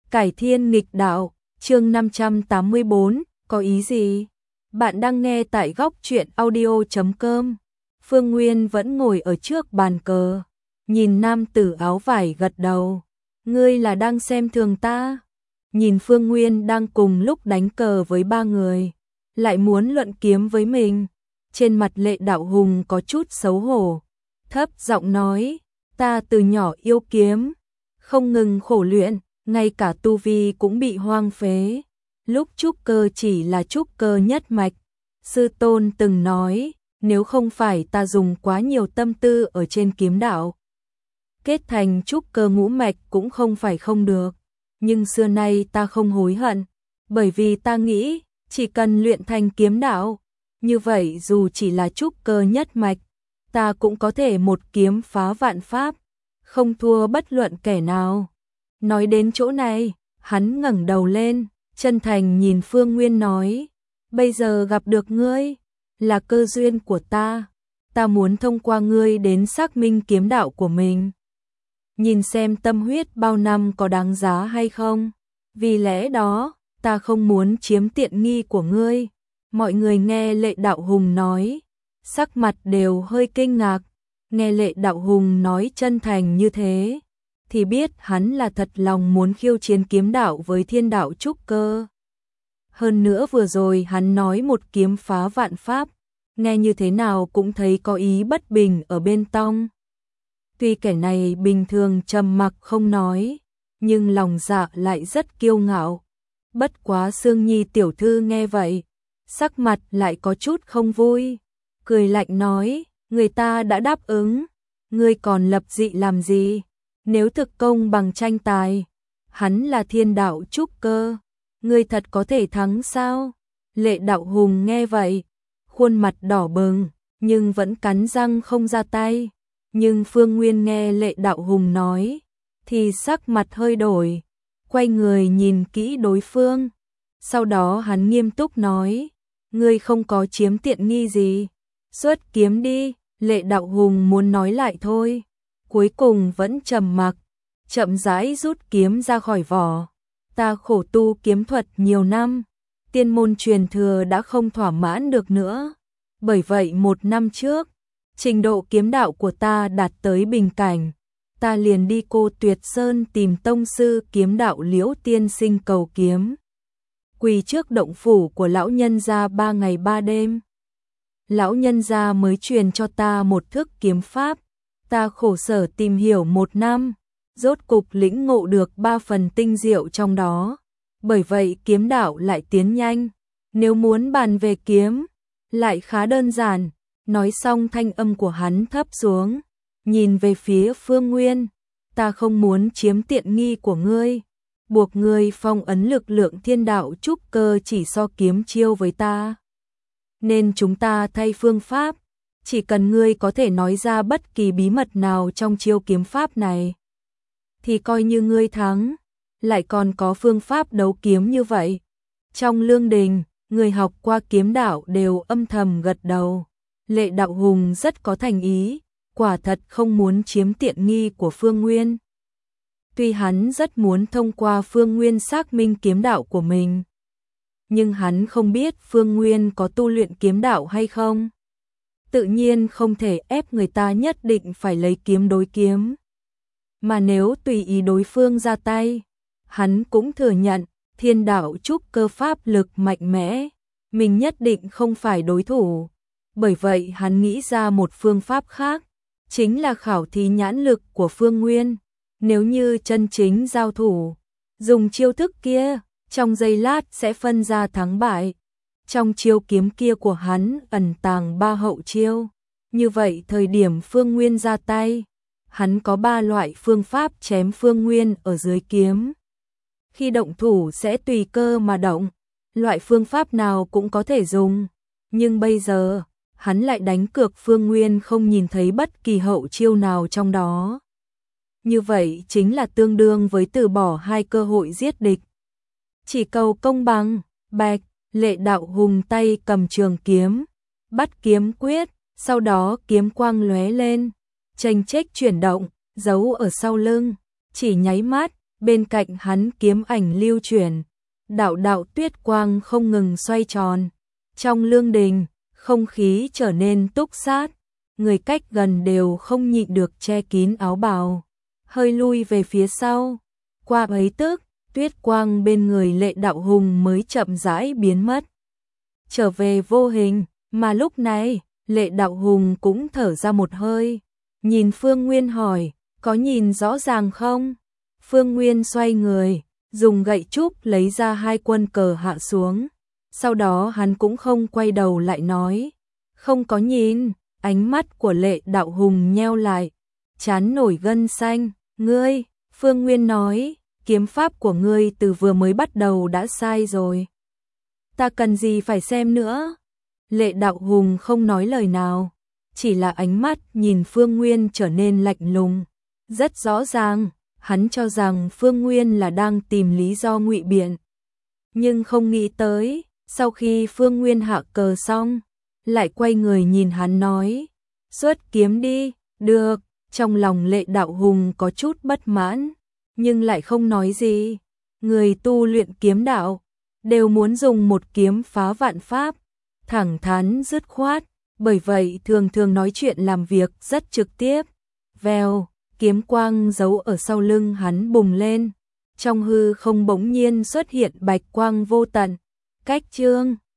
Cải thiên nghịch đạo, chương 584, có ý gì? Bạn đang nghe tại góc truyện audio.com. Phương Nguyên vẫn ngồi ở trước bàn cờ, nhìn nam tử áo vải gật đầu. Ngươi là đang xem thường ta? Nhìn Phương Nguyên đang cùng lúc đánh cờ với ba người, lại muốn luận kiếm với mình. Trên mặt Lệ Đạo Hùng có chút xấu hổ, thấp giọng nói, ta từ nhỏ yêu kiếm, không ngừng khổ luyện, ngay cả tu vi cũng bị hoang phế. Lúc trúc cơ chỉ là trúc cơ nhất mạch. Sư tôn từng nói, nếu không phải ta dùng quá nhiều tâm tư ở trên kiếm đạo, kết thành trúc cơ ngũ mạch cũng không phải không được. Nhưng xưa nay ta không hối hận, bởi vì ta nghĩ, chỉ cần luyện thành kiếm đạo, như vậy dù chỉ là trúc cơ nhất mạch, ta cũng có thể một kiếm phá vạn pháp, không thua bất luận kẻ nào. Nói đến chỗ này, hắn ngẩng đầu lên, chân thành nhìn Phương Nguyên nói, bây giờ gặp được ngươi, là cơ duyên của ta muốn thông qua ngươi đến xác minh kiếm đạo của mình. Nhìn xem tâm huyết bao năm có đáng giá hay không, vì lẽ đó, ta không muốn chiếm tiện nghi của ngươi. Mọi người nghe Lệ Đạo Hùng nói, sắc mặt đều hơi kinh ngạc, nghe Lệ Đạo Hùng nói chân thành như thế, thì biết hắn là thật lòng muốn khiêu chiến kiếm đạo với thiên đạo trúc cơ. Hơn nữa vừa rồi hắn nói một kiếm phá vạn pháp, nghe như thế nào cũng thấy có ý bất bình ở bên trong. Tuy kẻ này bình thường trầm mặc không nói, nhưng lòng dạ lại rất kiêu ngạo. Bất quá Sương Nhi tiểu thư nghe vậy, sắc mặt lại có chút không vui, cười lạnh nói, người ta đã đáp ứng, ngươi còn lập dị làm gì? Nếu thực công bằng tranh tài, hắn là thiên đạo trúc cơ, ngươi thật có thể thắng sao? Lệ Đạo Hùng nghe vậy, khuôn mặt đỏ bừng, nhưng vẫn cắn răng không ra tay. Nhưng Phương Nguyên nghe Lệ Đạo Hùng nói, thì sắc mặt hơi đổi, quay người nhìn kỹ đối phương. Sau đó hắn nghiêm túc nói, ngươi không có chiếm tiện nghi gì, xuất kiếm đi. Lệ Đạo Hùng muốn nói lại thôi, cuối cùng vẫn trầm mặc, chậm rãi rút kiếm ra khỏi vỏ. Ta khổ tu kiếm thuật nhiều năm, tiên môn truyền thừa đã không thỏa mãn được nữa. Bởi vậy 1 năm trước, trình độ kiếm đạo của ta đạt tới bình cảnh, ta liền đi Cô Tuyệt Sơn tìm tông sư kiếm đạo Liễu tiên sinh cầu kiếm. Quỳ trước động phủ của lão nhân gia 3 ngày 3 đêm. Lão nhân gia mới truyền cho ta một thức kiếm pháp, ta khổ sở tìm hiểu 1 năm, rốt cục lĩnh ngộ được 3 phần tinh diệu trong đó. Bởi vậy kiếm đạo lại tiến nhanh, nếu muốn bàn về kiếm, lại khá đơn giản. Nói xong thanh âm của hắn thấp xuống, nhìn về phía Phương Nguyên, ta không muốn chiếm tiện nghi của ngươi, buộc ngươi phong ấn lực lượng thiên đạo trúc cơ chỉ so kiếm chiêu với ta. Nên chúng ta thay phương pháp, chỉ cần ngươi có thể nói ra bất kỳ bí mật nào trong chiêu kiếm pháp này, thì coi như ngươi thắng. Lại còn có phương pháp đấu kiếm như vậy. Trong lương đình, người học qua kiếm đạo đều âm thầm gật đầu. Lệ Đạo Hùng rất có thành ý, quả thật không muốn chiếm tiện nghi của Phương Nguyên. Tuy hắn rất muốn thông qua Phương Nguyên xác minh kiếm đạo của mình, nhưng hắn không biết Phương Nguyên có tu luyện kiếm đạo hay không. Tự nhiên không thể ép người ta nhất định phải lấy kiếm đối kiếm. Mà nếu tùy ý đối phương ra tay, hắn cũng thừa nhận thiên đạo trúc cơ pháp lực mạnh mẽ, mình nhất định không phải đối thủ. Bởi vậy hắn nghĩ ra một phương pháp khác, chính là khảo thí nhãn lực của Phương Nguyên. Nếu như chân chính giao thủ, dùng chiêu thức kia, trong giây lát sẽ phân ra thắng bại. Trong chiêu kiếm kia của hắn ẩn tàng 3 hậu chiêu. Như vậy thời điểm Phương Nguyên ra tay, hắn có 3 loại phương pháp chém Phương Nguyên ở dưới kiếm. Khi động thủ sẽ tùy cơ mà động, loại phương pháp nào cũng có thể dùng. Nhưng bây giờ, hắn lại đánh cược Phương Nguyên không nhìn thấy bất kỳ hậu chiêu nào trong đó. Như vậy chính là tương đương với từ bỏ 2 cơ hội giết địch. Chỉ cầu công bằng, bạch. Lệ Đạo Hùng tay cầm trường kiếm, bắt kiếm quyết, sau đó kiếm quang lóe lên, chênh chếch chuyển động, giấu ở sau lưng, chỉ nháy mắt, bên cạnh hắn kiếm ảnh lưu chuyển, đạo đạo tuyết quang không ngừng xoay tròn. Trong lương đình, không khí trở nên túc sát, người cách gần đều không nhịn được che kín áo bào, hơi lui về phía sau. Qua ấy tức, tuyết quang bên người Lệ Đạo Hùng mới chậm rãi biến mất, trở về vô hình, mà lúc này, Lệ Đạo Hùng cũng thở ra một hơi, nhìn Phương Nguyên hỏi, có nhìn rõ ràng không? Phương Nguyên xoay người, dùng gậy trúc lấy ra 2 quân cờ hạ xuống, sau đó hắn cũng không quay đầu lại nói, không có nhìn. Ánh mắt của Lệ Đạo Hùng nheo lại, trán nổi gân xanh. Ngươi, Phương Nguyên nói, kiếm pháp của ngươi từ vừa mới bắt đầu đã sai rồi. Ta cần gì phải xem nữa? Lệ Đạo Hùng không nói lời nào, chỉ là ánh mắt nhìn Phương Nguyên trở nên lạnh lùng. Rất rõ ràng, hắn cho rằng Phương Nguyên là đang tìm lý do ngụy biện. Nhưng không nghĩ tới, sau khi Phương Nguyên hạ cờ xong, lại quay người nhìn hắn nói, xuất kiếm đi. Được. Trong lòng Lệ Đạo Hùng có chút bất mãn, nhưng lại không nói gì. Người tu luyện kiếm đạo đều muốn dùng một kiếm phá vạn pháp, thẳng thắn dứt khoát, bởi vậy thường thường nói chuyện làm việc rất trực tiếp. Vèo, kiếm quang giấu ở sau lưng hắn bùng lên, trong hư không bỗng nhiên xuất hiện bạch quang vô tận. Cách chương